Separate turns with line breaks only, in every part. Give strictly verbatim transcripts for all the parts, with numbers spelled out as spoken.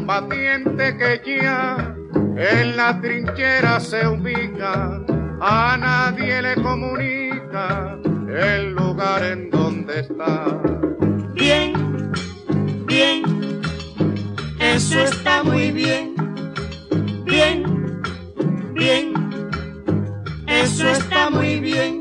combatiente que ya en la trinchera se ubica, a nadie le comunica el lugar en donde está.
Bien, bien, eso está muy bien. Bien, bien, eso está muy bien.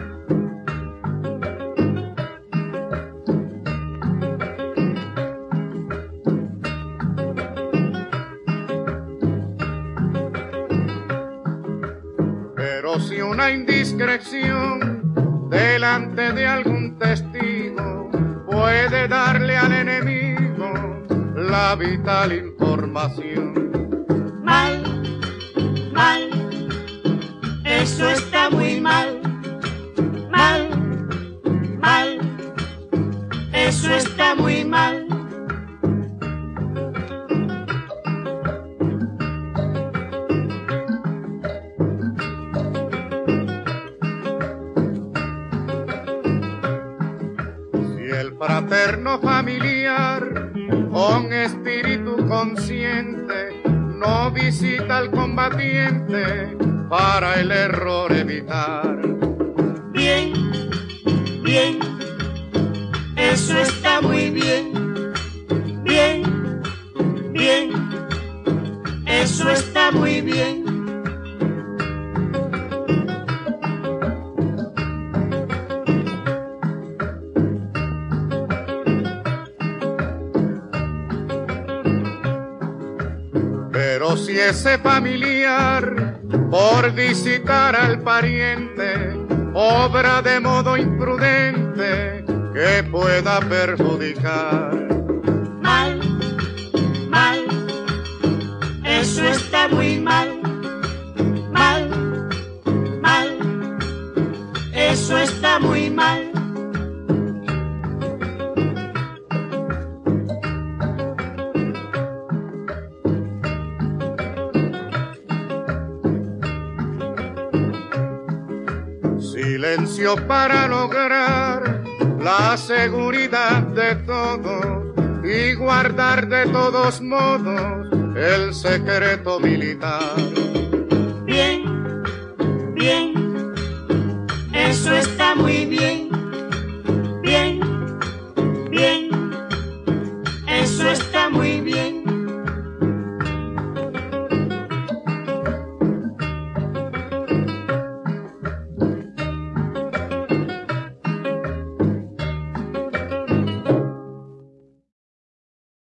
Pero si una indiscreción delante de algún testigo puede darle al enemigo la vital información.
Mal, mal, eso está muy mal. Mal, mal, eso está muy mal.
Fraterno familiar con espíritu consciente no visita al combatiente para el error evitar.
Bien, bien, eso está muy bien. Bien, bien, eso está muy bien.
Pero si ese familiar, por visitar al pariente, obra de modo imprudente que pueda perjudicar.
Mal, mal, eso está muy mal. Mal, mal, eso está muy mal.
Silencio para lograr la seguridad de todos y guardar de todos modos el secreto militar.
Bien, bien, eso está muy bien.